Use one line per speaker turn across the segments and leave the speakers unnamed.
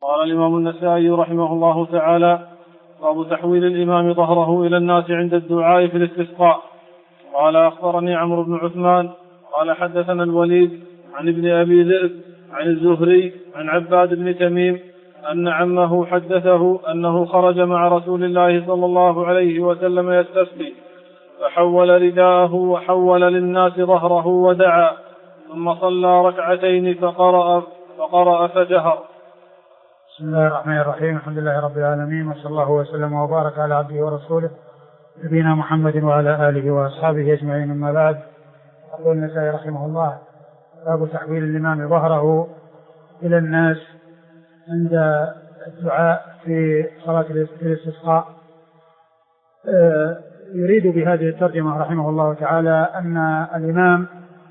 قال الإمام النسائي رحمه الله تعالى: باب تحويل الإمام ظهره إلى الناس عند الدعاء في الاستسقاء. قال: أخبرني عمرو بن عثمان قال: حدثنا الوليد عن ابن أبي ذئب عن الزهري عن عباد بن تميم أن عمه حدثه أنه خرج مع رسول الله صلى الله عليه وسلم يستسقي، فحول رداءه وحول للناس ظهره ودعا، ثم صلى ركعتين فقرأ فجهر.
بسم الله الرحمن الرحيم. الحمد لله رب العالمين، وصلى الله وسلم وبارك على عبده ورسوله نبينا محمد وعلى آله وأصحابه أجمعين. أما بعد، يقول النسائي رحمه الله: باب تحويل الإمام ظهره إلى الناس عند الدعاء في صلاة الاستسقاء. يريد بهذه الترجمة رحمه الله تعالى أن الإمام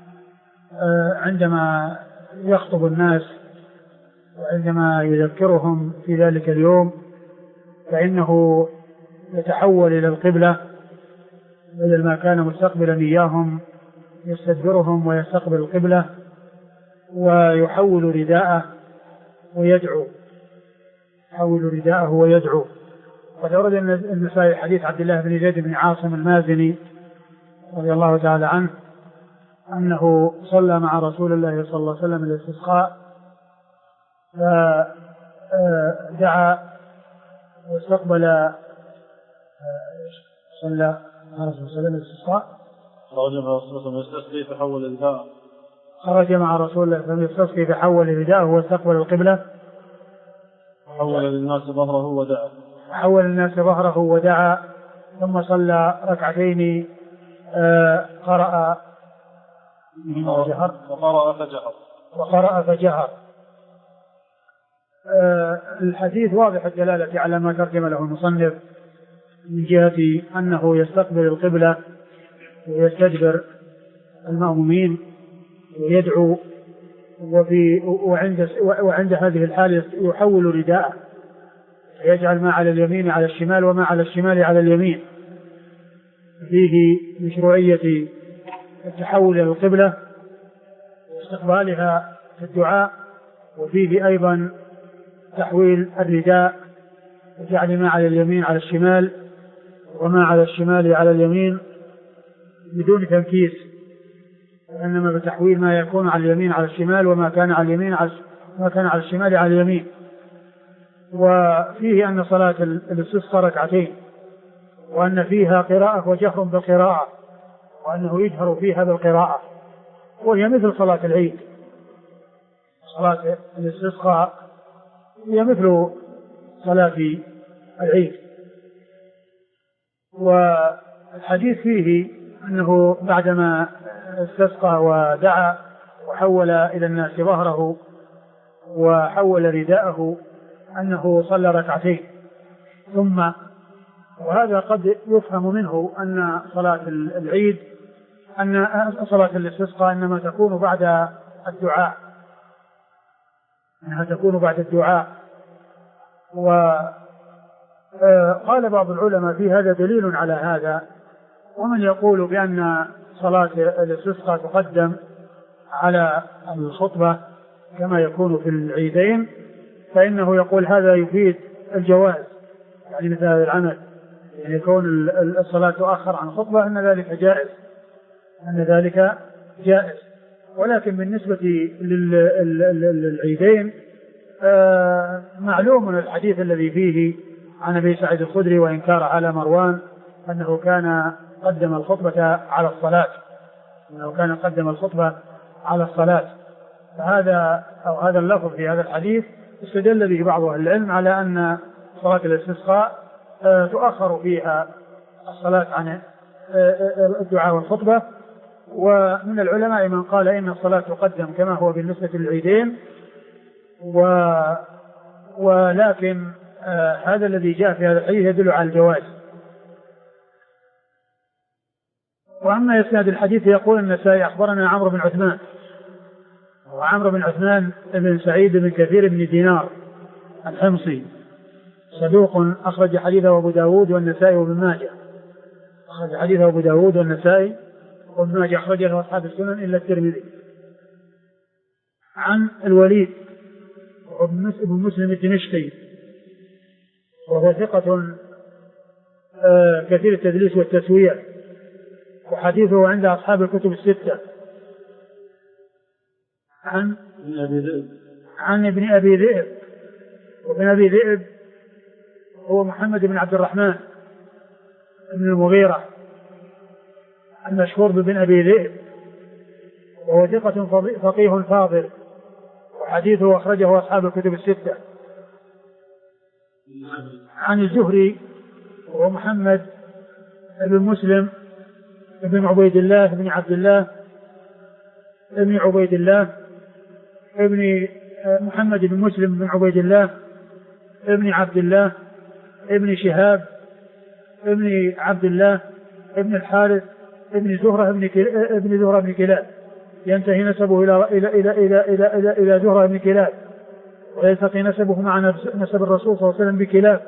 عندما يخطب الناس وعندما يذكرهم في ذلك اليوم فإنه يتحول إلى القبلة، بدل ما كان مستقبلا إياهم يستدبرهم ويستقبل القبلة، ويحول رداءه ويدعو، يحول رداءه ويدعو. وقد ورد النسائي حديث عبد الله بن زيد بن عاصم المازني رضي الله تعالى عنه أنه صلى مع رسول الله صلى الله عليه وسلم الاستسقاء، فدعا واستقبل، صلى مع رسول الله الاستسقاء، خرج مع رسول الله يستسقي فحول رداءه واستقبل القبلة،
حول للناس ظهره ودعا،
حول الناس ظهره ودعا، ثم صلى ركعتين، قرأ وقرأ فجهر. الحديث واضح الدلالة على ما ترجم له المصنف من جهة أنه يستقبل القبلة ويستدبر المأمومين ويدعو، وعند هذه الحالة يحول رداءه، يجعل ما على اليمين على الشمال وما على الشمال على اليمين. فيه مشروعية التحول إلى القبلة واستقبالها في الدعاء، وفيه أيضا تحويل الرداء وجعل ما على اليمين على الشمال وما على الشمال على اليمين بدون تنكيس، وإنما بتحويل ما يكون على اليمين على الشمال وما كان على اليمين ما كان على الشمال على اليمين. وفيه أن صلاة الاستسقاء ركعتين، وأن فيها قراءة وجهر بالقراءة، وأنه يجهر فيها بالقراءة، وهي مثل صلاة العيد. صلاة الاستسقاء هي مثل صلاة العيد. والحديث فيه أنه بعدما استسقى ودعا وحول إلى الناس ظهره وحول رداءه أنه صلى ركعتين ثم، وهذا قد يفهم منه أن صلاة العيد، أن صلاة الاستسقاء إنما تكون بعد الدعاء، أنها تكون بعد الدعاء. وقال بعض العلماء في هذا دليل على هذا، ومن يقول بأن صلاة الاستسقاء تقدم على الخطبة كما يكون في العيدين، فإنه يقول هذا يفيد الجواز، يعني مثل هذا العمل، يعني يكون الصلاة تؤخر عن خطبة أن ذلك جائز. ولكن بالنسبة للعيدين معلوم الحديث الذي فيه عن أبي سعيد الخدري وإنكار على مروان أنه كان قدم الخطبة على الصلاة، فهذا أو هذا اللفظ في هذا الحديث استدل به بعض أهل العلم على أن صلاة الاستسقاء تؤخر فيها الصلاة عن الدعاء والخطبة. ومن العلماء من قال إن الصلاة تقدم كما هو بالنسبة للعيدين، ولكن هذا الذي جاء في هذا الحديث يدل على الجواز. وأما إسناد الحديث يقول النسائي: أخبرنا عمرو بن عثمان، وعمرو بن عثمان بن سعيد بن كثير بن دينار الحمصي صدوق أخرج حديثه أبو داود والنسائي وابن ماجه، أخرج له أصحاب السنن إلا الترمذي. عن الوليد ابن مسلم الدمشقي، وهو ثقة كثير التدليس والتسوية، وحديثه عند أصحاب الكتب الستة. عن ابن أبي ذئب، وابن أبي ذئب هو محمد بن عبد الرحمن بن المغيرة المشهور بابن أبي ذئب، وهو ثقة فقيه فاضل، وحديثه أخرجه أصحاب الكتب الستة. عن الزهري وهو محمد بن مسلم بن عبيد الله بن عبد الله بن عبيد الله ابن محمد بن مسلم بن عبيد الله ابن عبد الله ابن شهاب ابن عبد الله ابن الحارث ابن زهرة بن كلاب، ينتهي نسبه إلى زهرة بن كلاب، ويلتقي نسبه مع نسب الرسول صلى الله عليه وسلم بكلاب.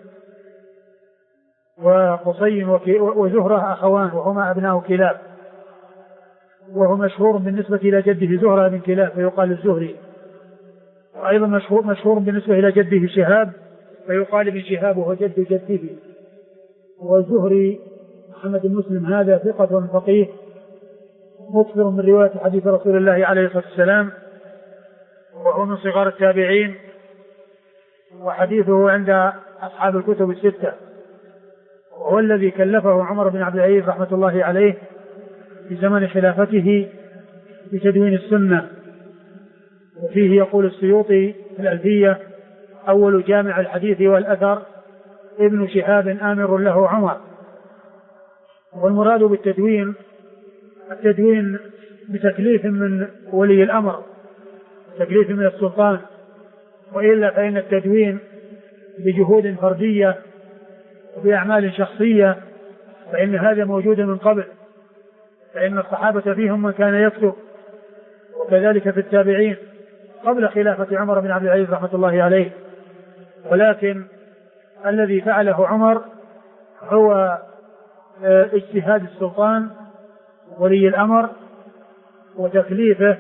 وقصي وزهرة أخوان وهما أبناء كلاب، وهو مشهور بالنسبة إلى جده زهرة بن كلاب فيقال الزهري، وأيضا مشهور بالنسبة إلى جده شهاب فيقال ابن شهاب وهو جد جده. والزهري محمد بن مسلم هذا ثقة فقيه مكثر من رواية حديث رسول الله عليه الصلاة والسلام، وهو من صغار التابعين، وحديثه عند أصحاب الكتب الستة، وهو الذي كلفه عمر بن عبد العزيز رحمة الله عليه في زمن خلافته بتدوين السنة. وفيه يقول السيوطي في الألفية: أول جامع الحديث والأثر ابن شهاب آمر له عمر. والمراد بالتدوين التدوين بتكليف من ولي الأمر، تكليف من السلطان، وإلا فإن التدوين بجهود فردية وبأعمال شخصية فإن هذا موجود من قبل، فإن الصحابة فيهم من كان يكتب، وكذلك في التابعين قبل خلافة عمر بن عبد العزيز رحمة الله عليه. ولكن الذي فعله عمر هو اجتهاد السلطان ولي الأمر وتكليفه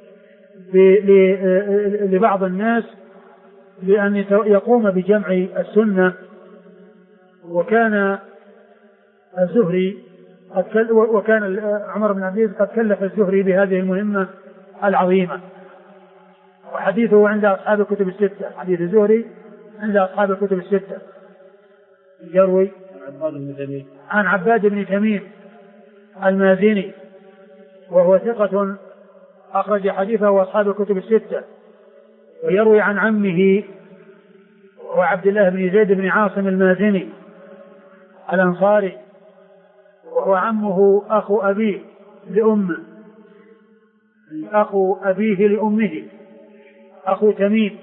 لبعض الناس بأن يقوم بجمع السنة. وكان الزهري وكان عمر بن عبد العزيز قد كلف الزهري بهذه المهمة العظيمة. وحديثه عند أصحاب الكتب الستة، حديث الزهري عند أصحاب الكتب الستة، يروي عن عباد بن تميم المازني، وهو ثقة أخرج حديثه أصحاب الكتب الستة. ويروي عن عمه وعبد الله بن زيد بن عاصم المازني الأنصاري، وهو عمه أخو أبيه لأمه، أخو أبيه لأمه، أخو تميم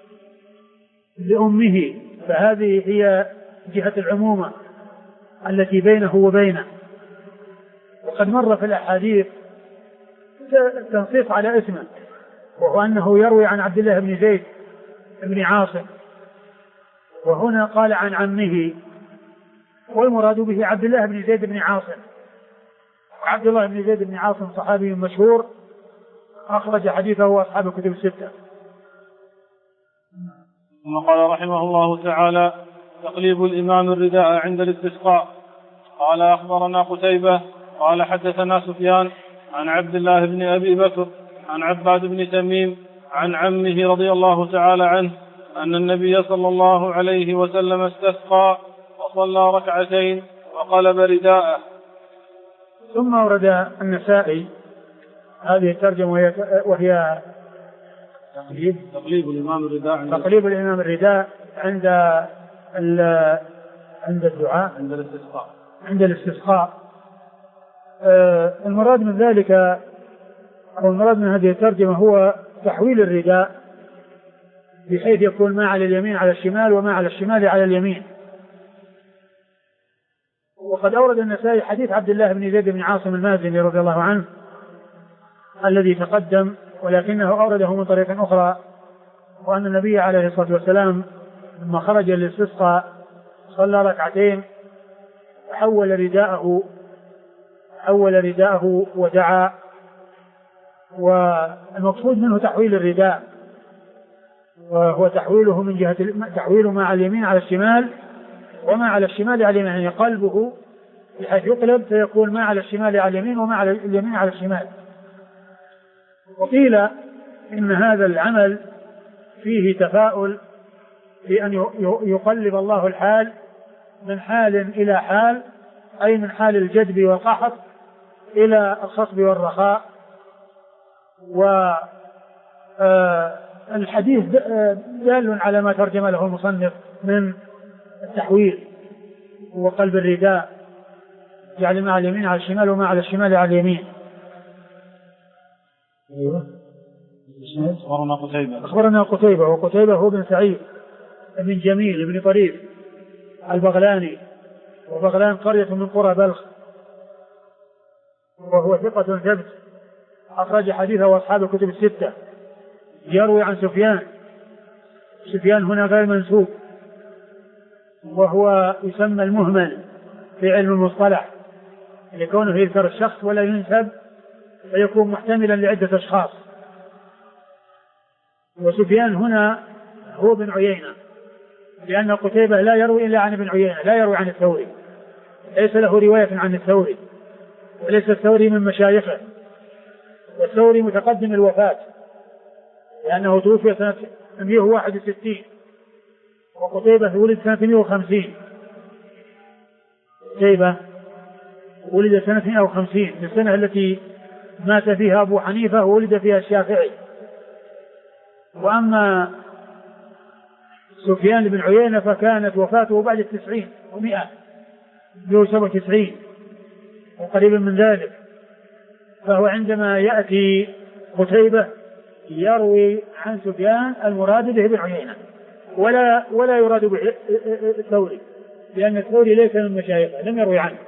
لأمه، فهذه هي جهة العمومة التي بينه وبينه. وقد مر في الأحاديث التنصيص على اسمه، وهو أنه يروي عن عبد الله بن زيد بن عاصم، وهنا قال عن عمه، والمراد به عبد الله بن زيد بن عاصم. وعبد الله بن زيد بن عاصم صحابي مشهور أخرج حديثه أصحاب الكتب الستة.
ثم قال رحمه الله تعالى: تقليب الإمام الرداء عند الاستسقاء. قال: أخبرنا قتيبة قال حدثنا سفيان عن عبد الله بن أبي بكر عن عباد بن تميم عن عمه رضي الله تعالى عنه أن النبي صلى الله عليه وسلم استسقى وصلى ركعتين وقلب رداءه.
ثم ورد النسائي هذه الترجمة وهي
تقليب
الإمام الرداء عند الدعاء عند الاستسقاء. المراد من ذلك أو المراد من هذه الترجمة هو تحويل الرداء بحيث يكون ما على اليمين على الشمال وما على الشمال على اليمين. وقد أورد النسائي حديث عبد الله بن زيد بن عاصم المازني رضي الله عنه الذي تقدم، ولكنه أورده من طريق أخرى، وأن النبي عليه الصلاة والسلام لما خرج للاستسقاء صلى ركعتين وحول رداءه ودعا. والمقصود منه تحويل الرداء، وهو تحويله من جهة تحويله ما على اليمين على الشمال وما على الشمال على اليمين، يعني قلبه بحيث يقلب فيكون ما على الشمال على اليمين وما على اليمين على الشمال. وقيل إن هذا العمل فيه تفاؤل في أن يقلب الله الحال من حال إلى حال، أي من حال الجدب والقحط إلى الخصب والرخاء. والحديث دال على ما ترجم له المصنف من التحويل وقلب الرداء، يعني ما على اليمين على الشمال وما على الشمال على اليمين. أخبرنا قتيبة، وقتيبة هو بن سعيد بن جميل بن طريف البغلاني، وبغلان قرية من قرى بلخ، وهو ثقة ثبت أخرج حديثه وأصحاب الكتب الستة. يروي عن سفيان هنا غير منسوب، وهو يسمى المهمل في علم المصطلح لكونه يذكر الشخص ولا ينسب فيكون محتملا لعدة أشخاص. وسفيان هنا هو بن عيينة، لأن قتيبة لا يروي إلا عن ابن عيينة، لا يروي عن الثوري، ليس له رواية عن الثوري، وليس الثوري من مشايخه، والثوري متقدم الوفاة لأنه توفي سنة 161 وقتيبة ولد سنة 150. قتيبة ولد سنة 150 في السنة التي مات فيها أبو حنيفة وولد فيها الشافعي. وأما سفيان بن عيينة فكانت وفاته بعد 90 و100 197 وقريبا من ذلك، فهو عندما يأتي قتيبة يروي عن سفيان المراد به بن عيينة ولا يراد به الثوري، لأن الثوري ليس من مشايخه لم يروي عنه.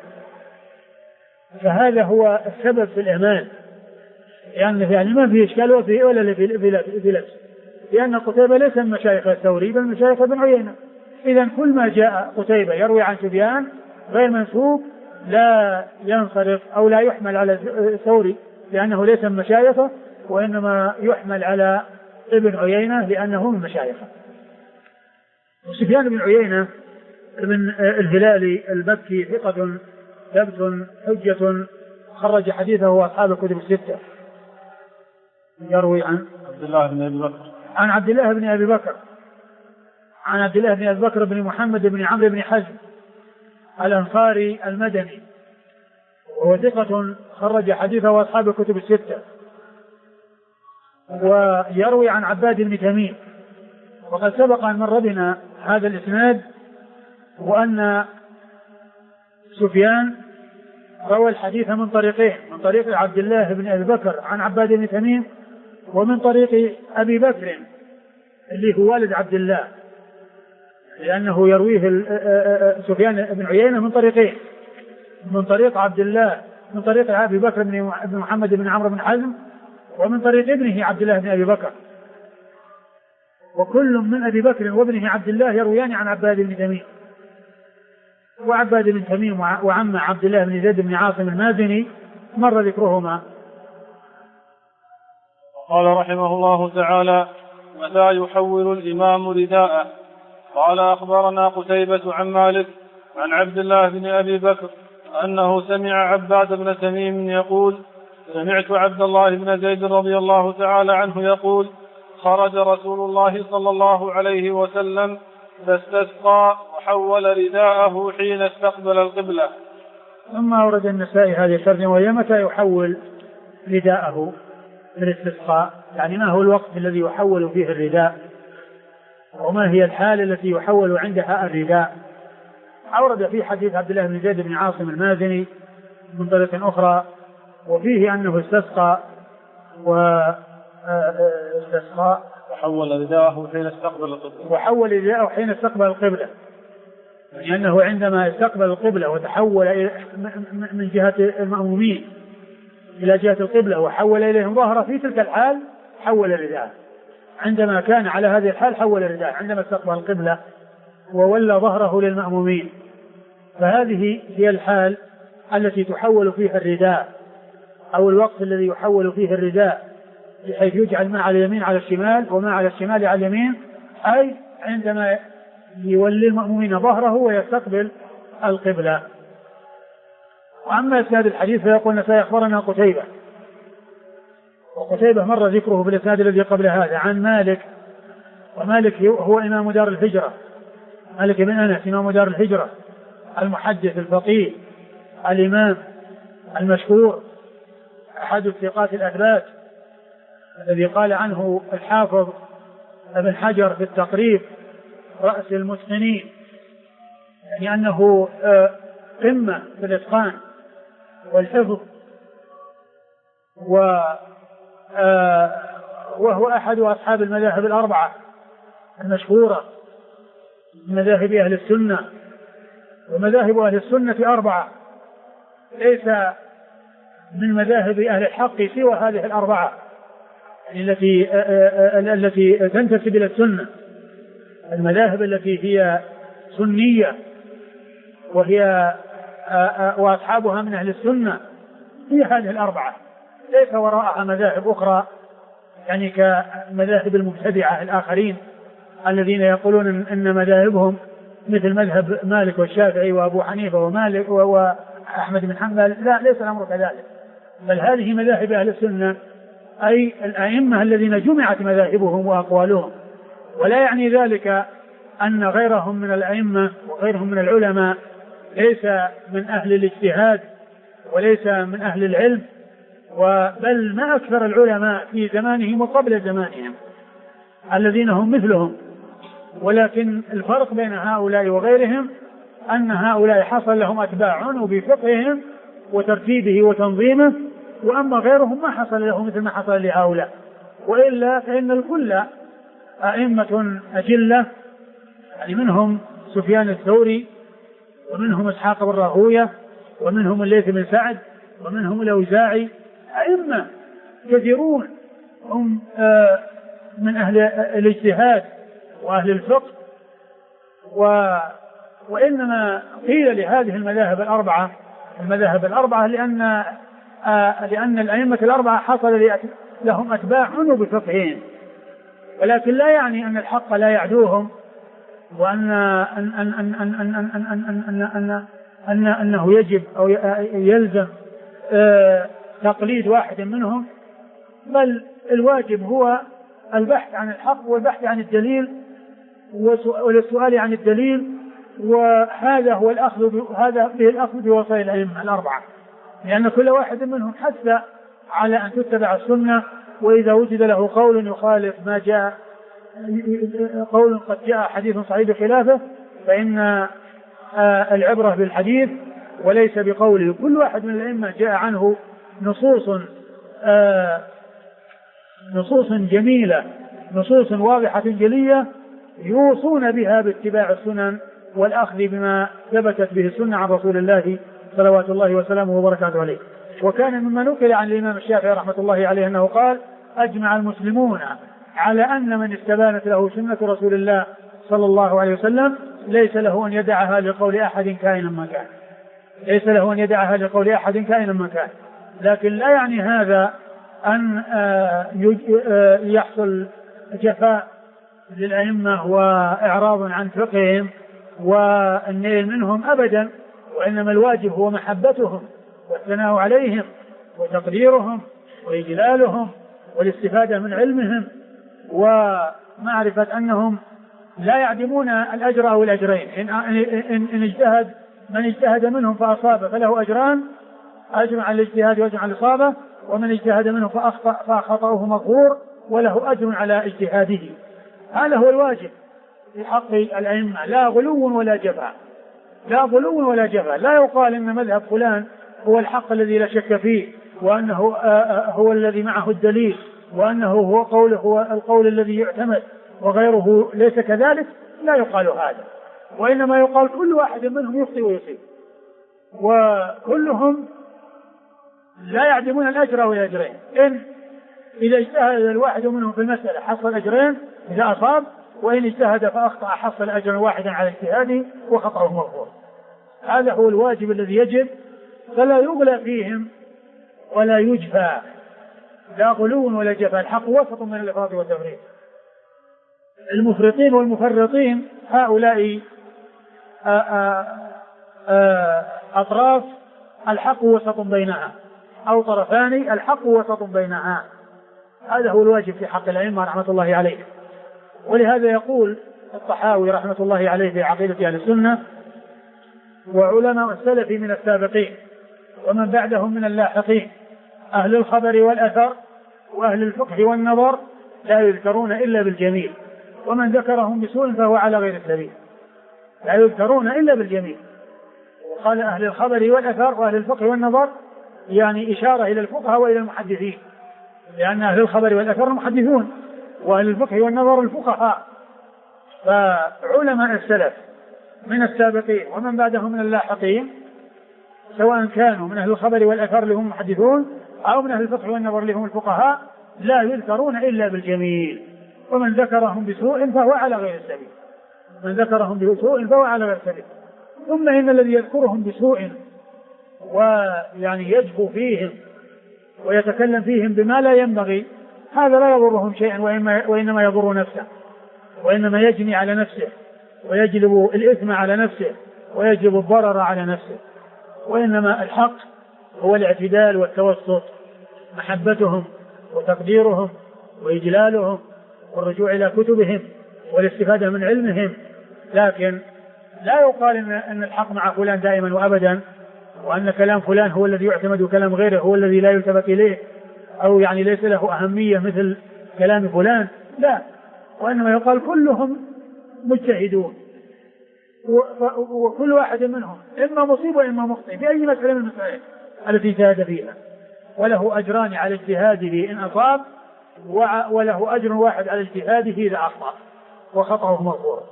فهذا هو السبب في الإهمال، لأن يعني ما في إشكال ولا في لبس، لأن قتيبة ليس من مشايخ الثوري بل مشايخ بن عيينة. إذن كل ما جاء قتيبة يروي عن سفيان غير منسوب لا ينصرف أو لا يحمل على الثوري لأنه ليس من مشايخه، وإنما يحمل على ابن عيينة لأنه من مشايخه. سفيان بن عيينة ابن الهلالي المكي ثقة ثبت حجة خرج حديثه وأصحاب الكتب الستة. يروي عن
عبد الله بن أبي بكر
عن عبد الله بن أبي بكر عن عبد الله بن أبي بكر بن محمد بن عمرو بن حزم الأنصاري المدني، وهو ثقة خرج حديثه وأصحاب الكتب الستة. ويروي عن عباد بن تميم، وقد سبق أن مر بنا هذا الإسناد، وأن سفيان روى الحديث من طريقين، من طريق عبد الله بن أبي بكر عن عباد بن تميم، ومن طريق أبي بكر اللي هو والد عبد الله، لأنه يرويه سفيان بن عيينة من طريقين، من طريق عبد الله من طريق أبي بكر بن محمد بن عمرو بن حزم، ومن طريق ابنه عبد الله بن أبي بكر، وكل من أبي بكر وابنه عبد الله يرويان عن عباد بن تميم. وعباد بن تميم وعم عبد الله بن زيد بن عاصم المازني مر ذكرهما.
قال رحمه الله تعالى: متى يحول الإمام رداءه؟ قال: أخبرنا قتيبة عن مالك عن عبد الله بن أبي بكر أنه سمع عباد بن تميم يقول: سمعت عبد الله بن زيد رضي الله تعالى عنه يقول: خرج رسول الله صلى الله عليه وسلم فاستسقى وحول رداءه حين استقبل القبلة.
ثم أورد النسائي هذه الترجمة، وهي متى يحول رداءه في الاستسقاء، يعني ما هو الوقت الذي يحول فيه الرداء، وما هي الحال التي يحول عندها الرداء. أورد في حديث عبد الله بن زيد بن عاصم المازني من طريق أخرى، وفيه أنه استسقى
وحول رداءه حين استقبل القبلة،
وحول رداءه حين استقبل القبلة، لأنه عندما استقبل القبلة وتحول من جهة المأمومين إلى جهة القبلة وحول إليهم ظهره، في تلك الحال حول رداءه. عندما كان على هذه الحال حول رداءه عندما استقبل القبلة وولى ظهره للمأمومين، فهذه هي الحال التي تحول فيها الرداء، أو الوقت الذي يحول فيه الرداء، بحيث يجعل ما على اليمين على الشمال وما على الشمال على اليمين، أي عندما يولي المأمومين ظهره ويستقبل القبلة. وأما إسناد الحديث فيقول النسائي أخبرنا قتيبة، وقتيبة مر ذكره في الإسناد الذي قبل هذا عن مالك، ومالك هو إمام دار الهجرة، مالك بن أنس إمام دار الهجرة المحدث الفقيه الإمام المشهور أحد الثقات الأثبات الذي قال عنه الحافظ ابن حجر في التقريب رأس المتقنين، يعني أنه قمة في الإتقان والحفظ، وهو أحد أصحاب المذاهب الأربعة المشهورة من مذاهب أهل السنة. ومذاهب أهل السنة أربعة، ليس من مذاهب أهل الحق سوى هذه الأربعة التي تنتسب إلى السنة. المذاهب التي هي سنية وهي وأصحابها من أهل السنة هي هذه الأربعة، ليس وراءها مذاهب أخرى يعني كمذاهب المبتدعة الآخرين الذين يقولون إن مذاهبهم مثل مذهب مالك والشافعي وأبو حنيفة ومالك وأحمد بن حنبل. لا، ليس الأمر كذلك، بل هذه مذاهب أهل السنة، أي الأئمة الذين جمعت مذاهبهم وأقوالهم. ولا يعني ذلك أن غيرهم من الأئمة وغيرهم من العلماء ليس من أهل الاجتهاد وليس من أهل العلم، بل ما أكثر العلماء في زمانهم وقبل زمانهم الذين هم مثلهم. ولكن الفرق بين هؤلاء وغيرهم أن هؤلاء حصل لهم أتباع بفقههم وترتيبه وتنظيمه، وأما غيرهم ما حصل له مثل ما حصل لهؤلاء. وإلا فإن الكل أئمة أجلة، يعني منهم سفيان الثوري، ومنهم إسحاق بن راهوية، ومنهم الليث بن سعد، ومنهم الأوزاعي، أئمة كثيرون هم من أهل الاجتهاد وأهل الفقه. وإنما قيل لهذه المذاهب الأربعة لأن الأئمة الأربعة حصل لهم أتباع بفقههم، ولكن لا يعني أن الحق لا يعدوهم، وأن أنه يجب أو يلزم تقليد واحد منهم، بل الواجب هو البحث عن الحق والبحث عن الدليل والسؤال عن الدليل. وهذا هو الأخذ بوصايا الأئمة الأربعة، لأن كل واحد منهم حث على أن تتبع السنة، وإذا وجد له قول يخالف ما جاء، قول قد جاء حديث صحيح بخلافه، فإن العبرة بالحديث وليس بقوله. كل واحد من الأئمة جاء عنه نصوص جميلة، نصوص واضحة جلية يوصون بها باتباع السنن والأخذ بما ثبتت به السنة عن رسول الله صلوات الله وسلامه وبركاته عليه. وكان مما نقل عن الإمام الشافعي رحمة الله عليه أنه قال: أجمع المسلمون على أن من استبانت له سنة رسول الله صلى الله عليه وسلم ليس له أن يدعها لقول أحد كائنا ما كان، ليس له أن يدعها لقول أحد كائنا ما كان. لكن لا يعني هذا أن يحصل جفاء للأئمة وإعراض عن فقههم والنيل منهم أبدا، وإنما الواجب هو محبتهم والثناء عليهم وتقديرهم وإجلالهم والاستفادة من علمهم، ومعرفة أنهم لا يعدمون الأجر أو الأجرين. إن اجتهد من اجتهد منهم فأصاب فله أجران، أجر على الاجتهاد وأجر على الإصابة، ومن اجتهد منهم فخطأه مغفور وله أجر على اجتهاده. هذا هو الواجب في حق الأئمة، لا غلو ولا جفاء، لا غلو ولا جفاء. لا يقال إن مذهب فلان هو الحق الذي لا شك فيه، وأنه هو الذي معه الدليل، وأنه هو قوله هو القول الذي يعتمد وغيره ليس كذلك. لا يقال هذا، وإنما يقال كل واحد منهم يخطئ ويصيب، وكلهم لا يعدمون الأجر والأجرين. إذا اجتهد الواحد منهم في المسألة حصل أجرين إذا أصاب، وإن اجتهد فأخطأ حصل أجرا واحدا على اجتهاده وخطأه مغفور. هذا هو الواجب الذي يجب، فلا يغلى فيهم ولا يجفى، لا غلو ولا جفاء. الحق وسط من الإفراط والتفريط. المفرطين والمفرطين هؤلاء أطراف الحق وسط بينها، أو طرفان الحق وسط بينها. هذا هو الواجب في حق الأئمة رحمة الله عليه. ولهذا يقول الطحاوي رحمة الله عليه في عقيدة أهل السنة: وعلماء السلف من السابقين ومن بعدهم من اللاحقين أهل الخبر والأثر وأهل الفقه والنظر لا يذكرون إلا بالجميل، ومن ذكرهم بسوء فهو على غير السبيل. لا يذكرون إلا بالجميل. وقال أهل الخبر والأثر وأهل الفقه والنظر، يعني إشارة إلى الفقهاء وإلى المحدثين، لأن أهل الخبر والأثر المحدثون، وأهل الفقه والنظر الفقهاء. فعلماء السلف من السابقين ومن بعدهم من اللاحقين، سواء كانوا من أهل الخبر والأثر اللي هم محدثون أو من أهل الفقه والنظر اللي هم الفقهاء، لا يذكرون إلا بالجميل، ومن ذكرهم بسوء فهو على غير السبيل. من ذكرهم بسوء فهو على غير السبيل. ثم إن الذي يذكرهم بسوء ويعني يجفو فيهم ويتكلم فيهم بما لا ينبغي، هذا لا يضرهم شيئا، وإنما يضر نفسه، وإنما يجني على نفسه ويجلب الإثم على نفسه ويجلب الضرر على نفسه. وإنما الحق هو الاعتدال والتوسط، محبتهم وتقديرهم وإجلالهم والرجوع إلى كتبهم والاستفادة من علمهم. لكن لا يقال أن الحق مع فلان دائما وأبدا، وأن كلام فلان هو الذي يعتمد وكلام غيره هو الذي لا يلتفت إليه، أو يعني ليس له أهمية مثل كلام فلان. لا، وإنما يقال كلهم مجتهدون، وكل واحد منهم إما مصيب وإما مخطئ في أي مسألة من المسائل التي اجتهد فيها، وله أجران على اجتهاده إن أصاب، وله أجر واحد على اجتهاده إذا أخطأ وخطأه مغفور.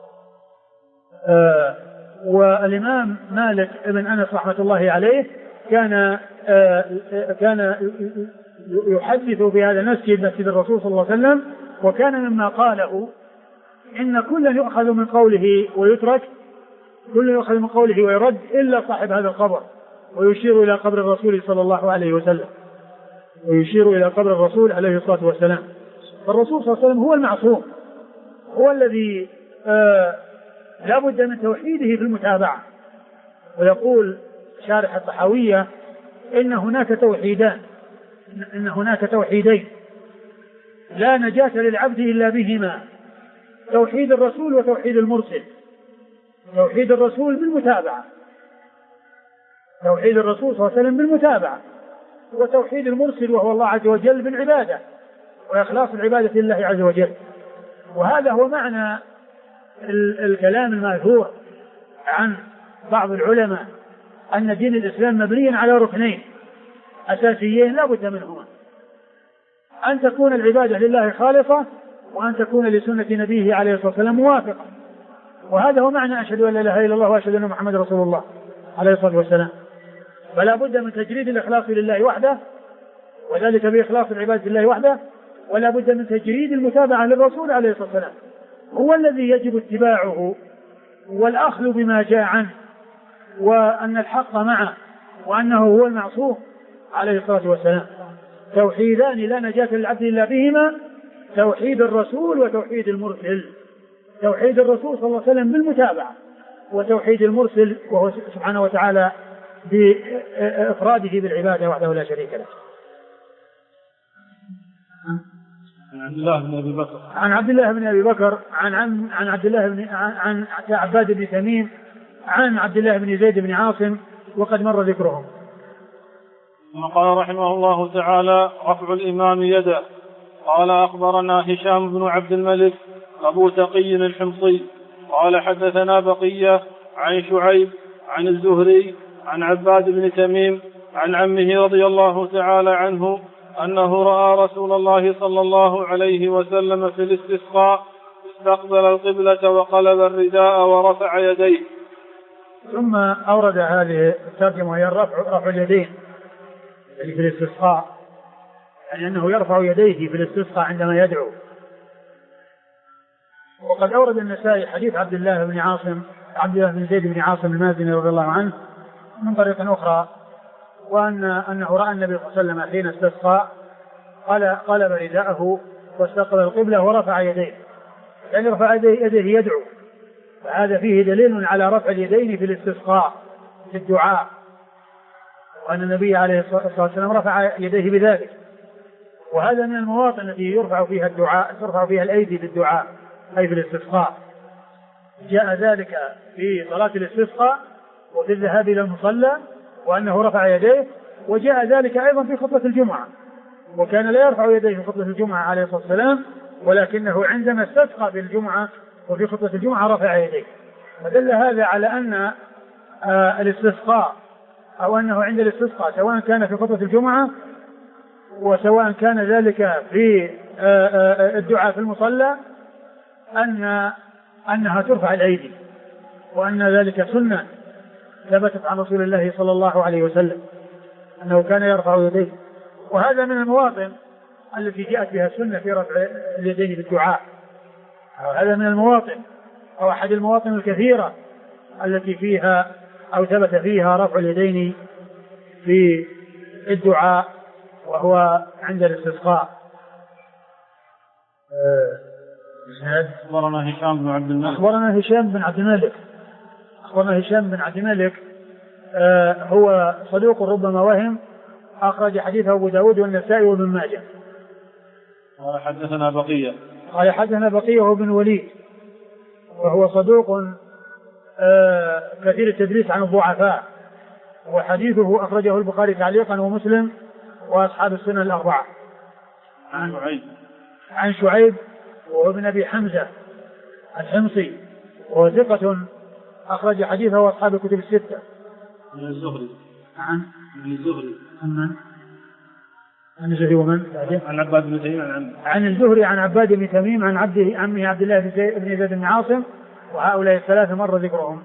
والإمام مالك بن أنس رحمة الله عليه كان يحدث بهذا المسجد، مسجد الرسول صلى الله عليه وسلم، وكان مما قاله إن كلا يؤخذ من قوله ويترك، كل يؤخذ من قوله ويرد إلا صاحب هذا القبر، ويشير إلى قبر الرسول صلى الله عليه وسلم، ويشير إلى قبر الرسول عليه الصلاة والسلام. فالرسول صلى الله عليه وسلم هو المعصوم، هو الذي لا بد من توحيده في المتابعة. ويقول شارح الطحاوية إن هناك توحيدين لا نجاة للعبد إلا بهما: توحيد الرسول وتوحيد المرسل. توحيد الرسول بالمتابعة، توحيد الرسول صلى الله عليه وسلم بالمتابعة، وتوحيد المرسل وهو الله عز وجل بالعبادة وإخلاص العبادة لله عز وجل. وهذا هو معنى الكلام المأثور عن بعض العلماء أن دين الإسلام مبني على ركنين أساسيين لا بد منهما: أن تكون العبادة لله خالصة، وأن تكون لسنة نبيه عليه الصلاة والسلام موافقة. وهذا هو معنى أشهد أن لا إله إلا الله وأشهد أن محمد رسول الله عليه الصلاة والسلام. فلا بد من تجريد الإخلاص لله وحده، وذلك بإخلاص العبادة لله وحده، ولا بد من تجريد المتابعة للرسول عليه الصلاة والسلام، هو الذي يجب اتباعه والأخذ بما جاء عنه، وأن الحق معه، وأنه هو المعصوم عليه الصلاة والسلام. توحيدان لا نجاة للعبد إلا بهما: توحيد الرسول وتوحيد المرسل. توحيد الرسول صلى الله عليه وسلم بالمتابعة، وتوحيد المرسل وهو سبحانه وتعالى بإفراده بالعبادة وحده لا شريك له. عن عبد الله بن أبي بكر عن عباد بن تميم عن عبد الله بن زيد بن عاصم، وقد مر ذكرهم.
قال رحمه الله تعالى: رفع الإمام يده. قال: أخبرنا هشام بن عبد الملك أبو تقي الحمصي قال: حدثنا بقية عن شعيب عن الزهري عن عباد بن تميم عن عمه رضي الله تعالى عنه أنه رأى رسول الله صلى الله عليه وسلم في الاستسقاء استقبل القبلة وقلب الرداء ورفع يديه.
ثم أورد هذه الترجمة وهي رفع اليدين في الاستسقاء، يعني أنه يرفع يديه في الاستسقاء عندما يدعو. وقد أورد النسائي حديث عبد الله بن زيد بن عاصم المازني رضي الله عنه من طريق أخرى، أنه رأى النبي صلى الله عليه وسلم حين استسقى قلب رداءه واستقبل القبلة ورفع يديه. يعني رفع يديه يدعو، فهذا فيه دليل على رفع اليدين في الاستسقاء في الدعاء، وأن النبي عليه الصلاة والسلام رفع يديه بذلك. وهذا من المواطن التي يرفع فيها الدعاء، ترفع فيها الأيدي بالدعاء أي في الاستسقاء. جاء ذلك في صلاة الاستسقاء وفي الذهاب إلى المصلى وأنه رفع يديه، وجاء ذلك أيضا في خطبة الجمعة، وكان لا يرفع يديه في خطبة الجمعة عليه الصلاة والسلام، ولكنه عندما استسقى بالجمعة وفي خطبة الجمعة رفع يديه. فدل هذا على أن الاستسقاء أو أنه عند الاستسقاء سواء كان في خطبة الجمعة وسواء كان ذلك في الدعاء في المصلى أنها ترفع الأيدي، وأن ذلك سنة ثبتت عن رسول الله صلى الله عليه وسلم أنه كان يرفع يديه. وهذا من المواطن التي جاءت بها السنة في رفع اليدين بالدعاء، هذا من المواطن أو أحد المواطن الكثيرة التي فيها أو ثبت فيها رفع اليدين في الدعاء وهو عند الاستسقاء.
أخبرنا هشام بن عبد الملك.
أخبرنا هشام بن عبد الملك هو صدوق ربما وهم، أخرج حديثه أبو داود والنسائي وابن ماجه.
قال حدثنا
بقية وابن وليد وهو صدوق كثير التدريس عن الضعفاء، وحديثه أخرجه البخاري تعليقا ومسلم وأصحاب السنن الأربعة. عن شعيب وهو ابن أبي حمزة الحمصي وهو ثقة أخرج حديثه وأصحاب الكتب الستة.
عن الزهري.
عن الزهري ومن؟
عن عباد بن تميم
عن الزهري عن عباد بن تميم عن عمه عبد الله بن زيد بن عاصم، وهؤلاء الثلاثة مر ذكرهم.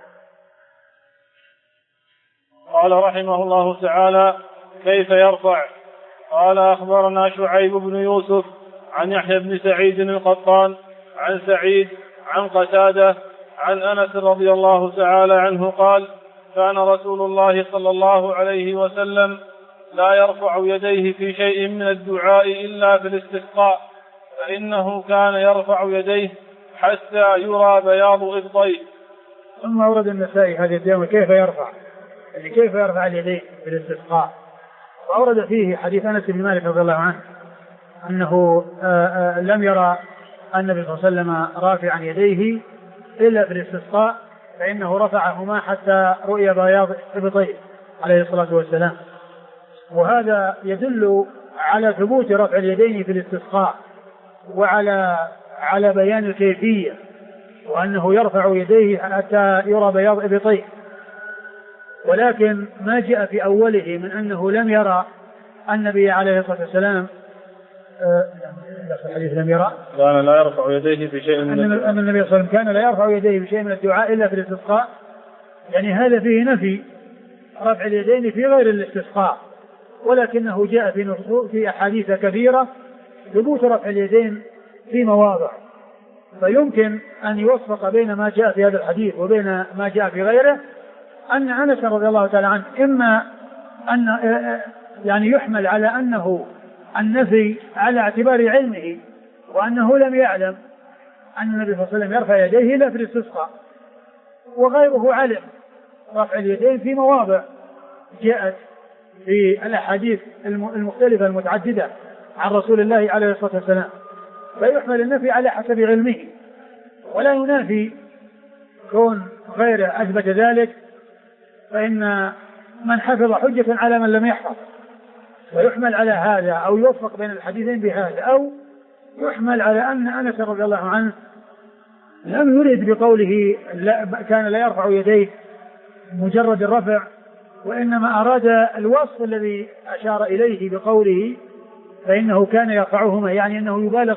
قال رحمه الله تعالى: كيف يرفع؟ قال: أخبرنا شعيب بن يوسف عن يحيى بن سعيد القطان عن سعيد عن قتادة عن أنس رضي الله تعالى عنه قال: كان رسول الله صلى الله عليه وسلم لا يرفع يديه في شيء من الدعاء إلا في الاستسقاء، فإنه كان يرفع يديه حتى يرى بياض إبطيه.
ثم أورد النسائي هذه الديانة كيف يرفع، يعني كيف يرفع اليدين في الاستسقاء، وأورد فيه حديث أنس بن مالك رضي الله عنه أنه لم يرى النبي صلى الله عليه وسلم رافعا يديه إلا في الاستسقاء، فإنه رفعهما حتى رؤي بياض إبطيه عليه الصلاة والسلام. وهذا يدل على ثبوت رفع اليدين في الاستسقاء وعلى بيان الكيفية، وأنه يرفع يديه حتى يرى بياض إبطيه. ولكن ما جاء في أوله من أنه لم يرى النبي عليه الصلاة والسلام الحديث لم يرى
كان لا يرفع يديه في شيء من الدعاء،
أن النبي صلى الله عليه وسلم كان لا يرفع يديه في شيء من الدعاء إلا في الاستسقاء، يعني هذا فيه نفي رفع اليدين في غير الاستسقاء، ولكنه جاء في أحاديث كثيرة ثبوت رفع اليدين في مواضع، فيمكن أن يوفق بين ما جاء في هذا الحديث وبين ما جاء في غيره أن أنس رضي الله تعالى عنه إما أن يعني يحمل على أنه النفي على اعتبار علمه، وأنه لم يعلم أن النبي صلى الله عليه وسلم يرفع يديه إلا في الاستسقاء، وغيره علم رفع اليدين في مواضع جاءت في الأحاديث المختلفة المتعددة عن رسول الله عليه الصلاة والسلام، فيحمل النفي على حسب علمه، ولا ينافي كون غيره أثبت ذلك، فإن من حفظ حجة على من لم يحفظ، ويحمل على هذا أو يوفق بين الحديثين بهذا، أو يحمل على أن أنس رضي الله عنه لم يرد بقوله كان لا يرفع يديه مجرد الرفع، وإنما أراد الوصف الذي أشار إليه بقوله فإنه كان يرفعهما، يعني أنه يبالغ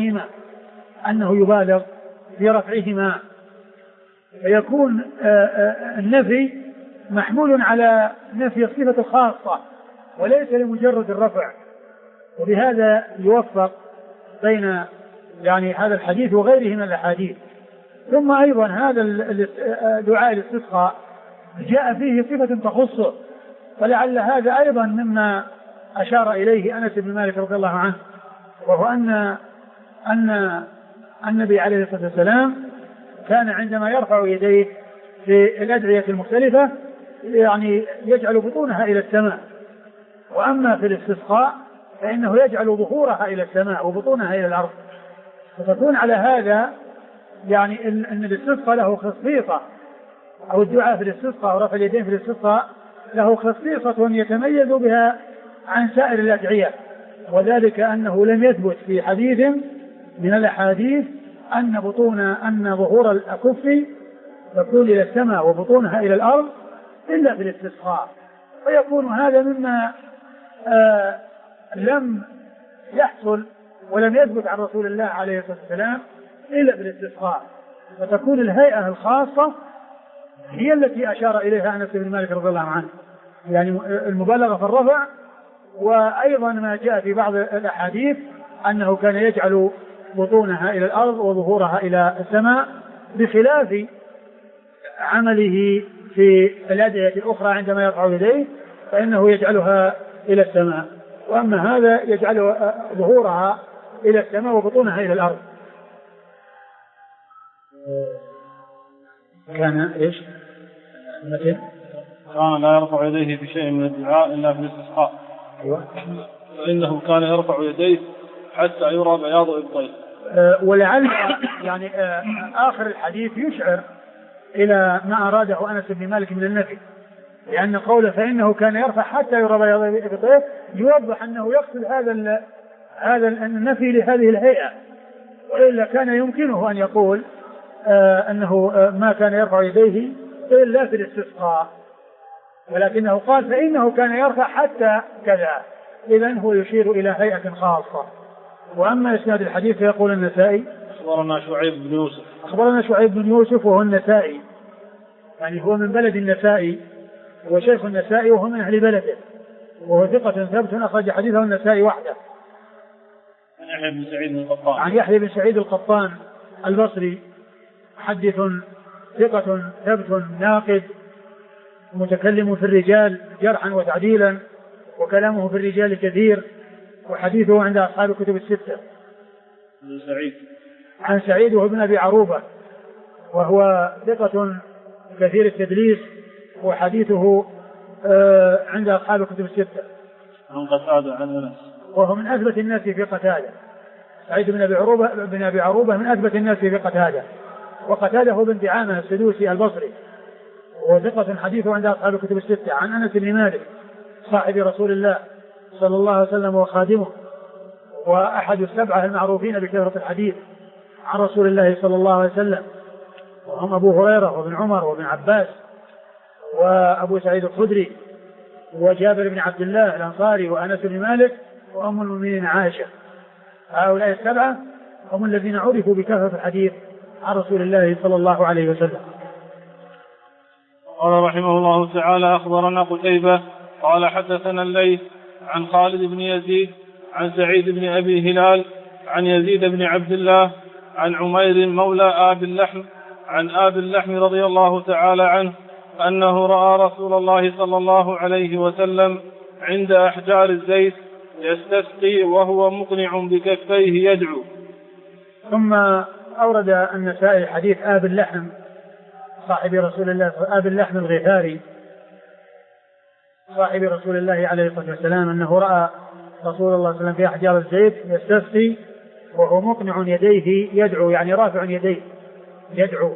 في رفعهما، فيكون النفي محمول على نفي الصفة الخاصة وليس لمجرد الرفع، وبهذا يوفق بين يعني هذا الحديث وغيره من الأحاديث. ثم أيضا هذا دعاء الاستسقاء جاء فيه صفة تخصه، فلعل هذا أيضا مما أشار إليه أنس بن مالك رضي الله عنه، وهو أن النبي عليه الصلاة والسلام كان عندما يرفع يديه في الأدعية المختلفة يعني يجعل بطونها إلى السماء، وأما في الاستسقاء فإنه يجعل ظهورها إلى السماء وبطونها إلى الأرض. فتكون على هذا يعني أن الاستسقاء له خصيصة، أو الدعاء في الاستسقاء أو رفع اليدين في الاستسقاء له خصيصة يتميز بها عن سائر الأدعية، وذلك أنه لم يثبت في حديث من الأحاديث أن ظهور الأكف تكون إلى السماء وبطونها إلى الأرض إلا في الاستسقاء. فيكون هذا مما لم يحصل ولم يثبت عن رسول الله عليه الصلاة والسلام إلا في الاستسقاء. فتكون الهيئة الخاصة هي التي أشار إليها أنس بن مالك رضي الله عنه، يعني المبالغة في الرفع، وأيضا ما جاء في بعض الأحاديث أنه كان يجعل بطونها إلى الأرض وظهورها إلى السماء، بخلاف عمله في الأدعية الأخرى عندما يرفع يديه فإنه يجعلها إلى السماء، وأما هذا يجعل ظهورها إلى السماء وبطونها إلى الأرض. كان إيش؟
كان لا يرفع يديه في شيء من الدعاء إلا في الاستسقاء.
أيوة.
فإنه كان يرفع يديه حتى يرى بياض إبطيه.
ولعل يعني آخر الحديث يشعر إلى ما أراده أنس بن مالك من النفي، لأن قوله فإنه كان يرفع حتى يرى بياض إبطيه يوضح أنه يقصد هذا النفي لهذه الهيئة، وإلا كان يمكنه أن يقول أنه ما كان يرفع يديه إلا في الاستسقاء، ولكنه قال فإنه كان يرفع حتى كذا، إذن هو يشير إلى هيئة خاصة. وأما إسناد الحديث فيقول النسائي
أخبرنا شعيب بن يوسف.
أخبرنا شعيب بن يوسف وهو النسائي، يعني هو من بلد النسائي، هو شيخ النسائي وهو من أهل بلده، وهو ثقة ثبت أخرج حديثه النسائي وحده.
عن يحيى بن سعيد القطان.
عن يحيى بن سعيد القطان البصري، محدث ثقة ثبت ناقد متكلم في الرجال جرحا وتعديلا، وكلامه في الرجال كثير، وحديثه عند أصحاب الكتب الستة. عن سعيد وهو ابن أبي عروبة، وهو ثقة كثير التدليس، وحديثه عند أصحاب الكتب الستة.
عن قتادة عن أنس،
وهو من أثبت الناس في قتادة. سعيد بن أبي عروبة من أثبت الناس في قتادة، وقتادة هو بن دعامة السدوسي البصري، وهو ثقة حديثه عند أصحاب الكتب الستة. عن أنس بن مالك صاحب رسول الله صلى الله عليه وسلم وخادمه، وأحد السبعة المعروفين بكثرة الحديث عن رسول الله صلى الله عليه وسلم، وهم أبو هريرة وابن عمر وابن عباس وأبو سعيد الخدري وجابر بن عبد الله الأنصاري وأنس بن مالك وأم المؤمنين عائشة. هؤلاء السبعة هم الذين عرفوا بكثرة الحديث عن رسول الله صلى الله عليه وسلم.
قال رحمه الله تعالى أخبرنا قتيبة قال حدثنا الليث عن خالد بن يزيد عن سعيد بن أبي هلال عن يزيد بن عبد الله عن عمير مولى آب اللحم عن آب اللحم رضي الله تعالى عنه أنه رأى رسول الله صلى الله عليه وسلم عند أحجار الزيت يستسقي وهو مقنع بكفيه يدعو.
ثم أورد النسائي حديث آب اللحم صاحب رسول الله، آب اللحم الغفاري صاحب رسول الله عليه الصلاة والسلام، أنه رأى رسول الله صلى الله عليه وسلم في أحجار الزيت يستسقي وهو مقنع يديه يدعو، يعني رافع يديه يدعو.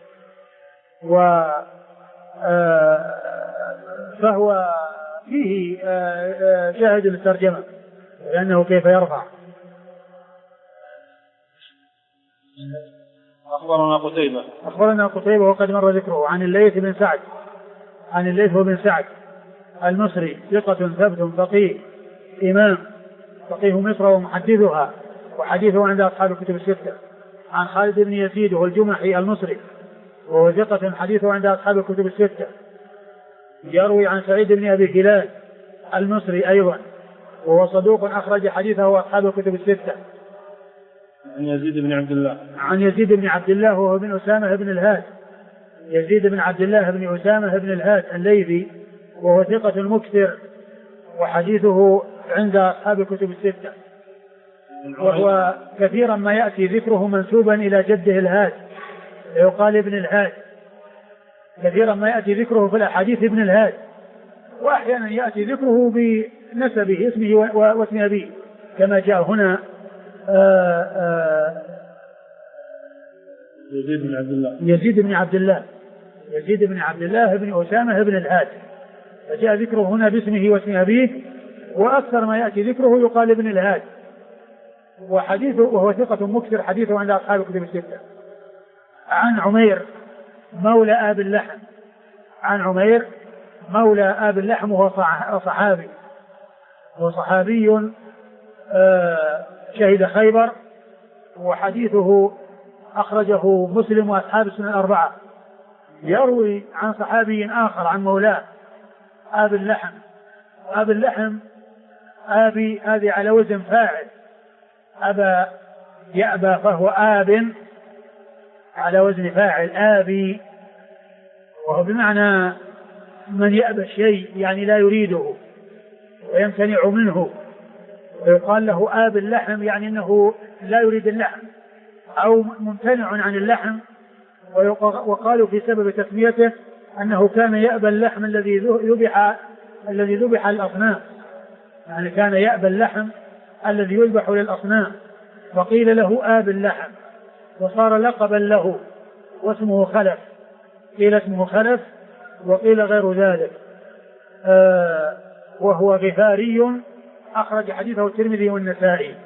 فهو فيه شاهد للترجمة لأنه كيف يرفع. أخبرنا قتيبة وقد مر ذكره. عن الليث بن سعد، عن الليث بن سعد المصري ثقة ثبت فقيه إمام فقيه مصر ومحدثها، وحديثه عند أصحاب الكتب الستة. عن خالد بن يزيد وهو الجمحي المصري، وهو ثقة حديثه عند أصحاب الكتب الستة. يروي عن سعيد بن أبي هلال المصري أيضا، وهو صدوق أخرج حديثه أصحاب الكتب الستة.
عن يزيد بن عبد الله،
عن يزيد بن عبد الله وهو بن أسامة بن الهاد، يزيد بن عبد الله بن أسامة بن الهاد الليثي، وهو ثقة مكثر، وحديثه عند أصحاب الكتب الستة. وهو كثيرا ما يأتي ذكره منسوبا إلى جده الهاد، يقال ابن الهاد، كثيرا ما يأتي ذكره في الأحاديث ابن الهاد، وأحيانا يأتي ذكره بنسبه اسمه واسم أبيه كما جاء هنا يزيد بن عبد الله بن أسامة بن الهاد، فجاء ذكره هنا باسمه واسم أبيه، وأكثر ما يأتي ذكره يقال ابن الهاد، وحديثه وهو ثقة مكثر، حديثه عند أصحاب الكتب الستة. عن عمير مولى آب اللحم، عن عمير مولى آب اللحم وهو صحابي، هو صحابي شهد خيبر، وحديثه أخرجه مسلم وأصحاب السنن الأربعة. يروي عن صحابي آخر عن مولاه آب اللحم، آب اللحم آبي هذه على وزن فاعل، أبى يأبى فهو آب على وزن فاعل آبي، وهو بمعنى من يأبى الشيء يعني لا يريده ويمتنع منه، ويقال له آب اللحم يعني أنه لا يريد اللحم أو ممتنع عن اللحم. وقالوا في سبب تسميته أنه كان يأبى اللحم الذي ذبح للأصنام، يعني كان يأبى اللحم الذي يذبح للأصنام، وقيل له آب اللحم، وصار لقبا له واسمه خلف، قيل اسمه خلف وقيل غير ذلك. وهو غفاري، أخرج حديثه الترمذي والنسائي.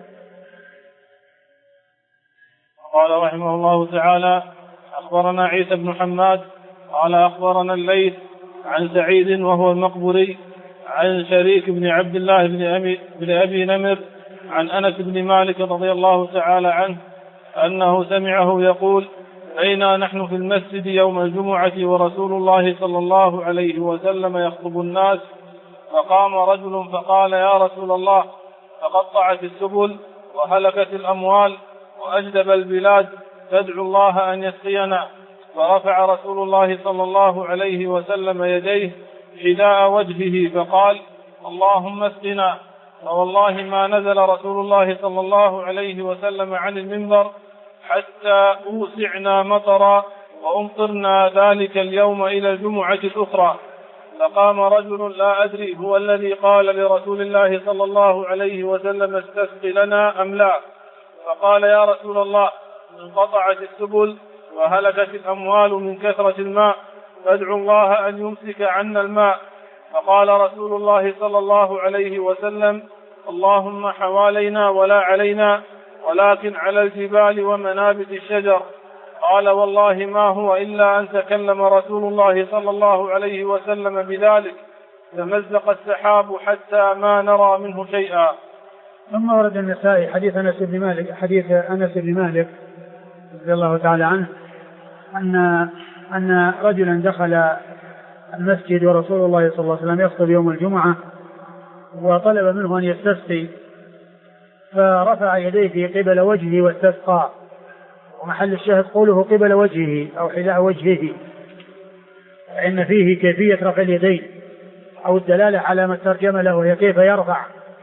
قال رحمه الله تعالى: أخبرنا عيسى بن حماد قال أخبرنا الليث عن سعيد وهو المقبري عن شريك بن عبد الله بن أبي نمر عن أنس بن مالك رضي الله تعالى عنه أنه سمعه يقول: بينا نحن في المسجد يوم الجمعة ورسول الله صلى الله عليه وسلم يخطب الناس، فقام رجل فقال: يا رسول الله، تقطعت السبل وهلكت الأموال وأجدب البلاد، تدعو الله أن يسقينا. فرفع رسول الله صلى الله عليه وسلم يديه حذاء وجهه فقال: اللهم اسقنا. فوالله ما نزل رسول الله صلى الله عليه وسلم عن المنبر حتى أوسعنا مطرا وأمطرنا ذلك اليوم إلى الجمعة الأخرى. فقام رجل لا أدري هو الذي قال لرسول الله صلى الله عليه وسلم: استسق لنا أم لا؟ فقال: يا رسول الله، انقطعت السبل وهلكت الأموال من كثرة الماء، فادعوا الله أن يمسك عنا الماء. فقال رسول الله صلى الله عليه وسلم: اللهم حوالينا ولا علينا، ولكن على الجبال ومنابت الشجر. قال: والله ما هو إلا أن تكلم رسول الله صلى الله عليه وسلم بذلك، تمزق السحاب حتى ما نرى منه شيئا.
ثم ورد النسائي حديث أنس بن مالك رضي الله تعالى عنه أن رجلا دخل المسجد ورسول الله صلى الله عليه وسلم يخطب يوم الجمعة، وطلب منه أن يستسقي، فرفع يديه قبل وجهه واستسقى، ومحل الشاهد قوله قبل وجهه أو حذاء وجهه، فإن فيه كيفية رفع اليدين أو الدلالة على ما ترجم له وهي كيف يرفع.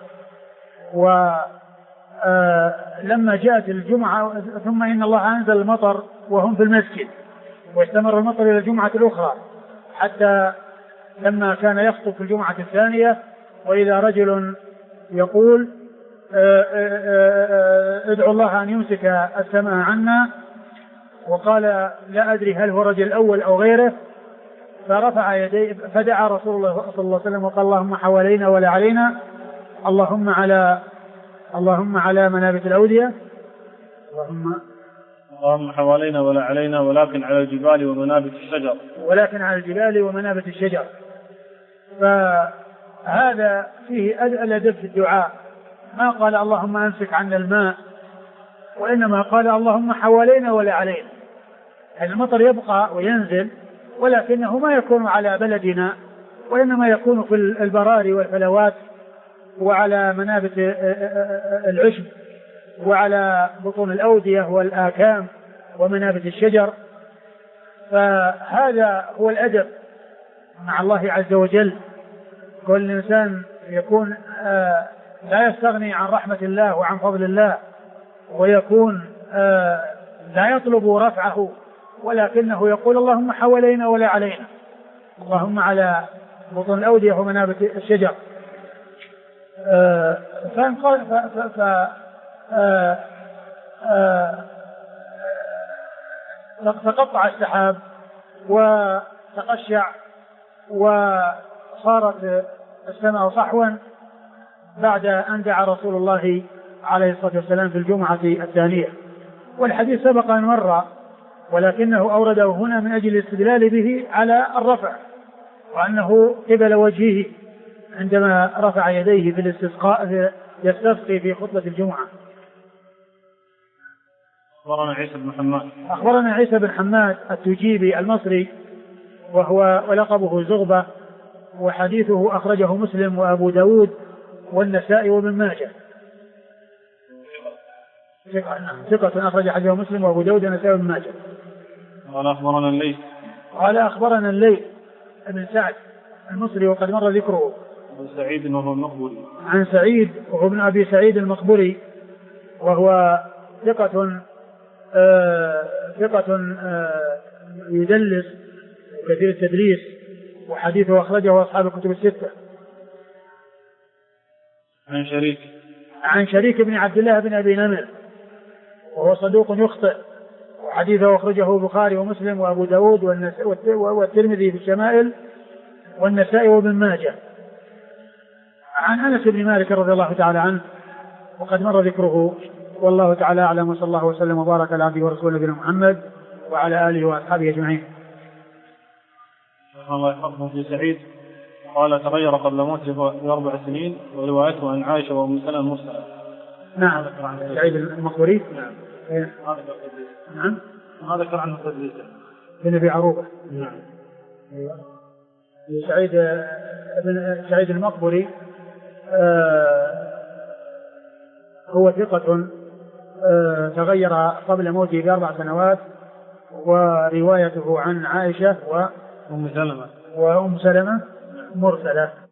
ولما جاءت الجمعة ثم إن الله أنزل المطر وهم في المسجد، واستمر المطر إلى الجمعة الأخرى، حتى لما كان يخطب في الجمعة الثانية وإذا رجل يقول: ادعوا الله أن يمسك السماء عنا، وقال: لا أدري هل هو رجل الأول أو غيره، فرفع يديه فدعا رسول الله صلى الله عليه وسلم وقال: اللهم حوالينا ولا علينا، اللهم على منابت الأودية،
اللهم حوالينا ولا علينا، ولكن على الجبال ومنابت الشجر. فهذا فيه الأدب في الدعاء، ما قال اللهم أمسك عنا الماء، وإنما قال اللهم حوالينا ولا علينا. المطر يبقى وينزل، ولكنه ما يكون على بلدنا، وإنما يكون في البراري والفلوات، وعلى منابت العشب، وعلى بطون الأودية والآكام ومنابت الشجر. فهذا هو الأدب مع الله عز وجل. كل إنسان يكون
لا يستغني عن رحمة الله وعن فضل الله، ويكون لا يطلب رفعه، ولكنه يقول اللهم حوالينا ولا علينا، اللهم على بطون الأودية ومنابت الشجر. فتقطع السحاب وتقشع وصارت السماء صحوا بعد أن دعا رسول الله عليه الصلاة والسلام في الجمعة الثانية. والحديث سبق أن مر، ولكنه أورده هنا من أجل الاستدلال به على الرفع، وأنه قبل وجهه عندما رفع يديه في الاستسقاء يستسقي في خطبة الجمعة. أخبرنا عيسى بن حماد التجيبي المصري، ولقبه زغبة، وحديثه أخرجه مسلم وأبو داود والنسائي وابن ماجه. ثقة أخرج حديثه مسلم وأبو داود والنسائي وابن ماجه. قال أخبرنا الليث بن سعد المصري وقد مر ذكره. عن سعيد وهو ابن أبي سعيد المقبري، وهو ثقة يدلس كثير التدليس، وحديثه أخرجه أصحاب الكتب الستة. عن شريك بن عبد الله بن أبي نمر، وهو صدوق يخطئ، وحديثه أخرجه البخاري ومسلم وأبو داود والترمذي في الشمائل والنسائي وابن ماجه. عن أنس بن مالك رضي الله تعالى عنه وقد مر ذكره، والله تعالى أعلم، وصلى الله وسلم وبارك على عبده ورسوله نبينا محمد وعلى آله وأصحابه أجمعين.
الله يحفظه في سعيد قال تغير قبل موته ب4 سنين، وروايته عن عائشة وأم سلمة مرسلة.
نعم. سعيد المقبري. نعم.
ما ذكر عنه تدليس
بن أبي عروبة.
نعم.
سعيد المقبري هو ثقة تغير قبل موته ب4 سنوات، وروايته عن عائشة وأم سلمة مرسلة.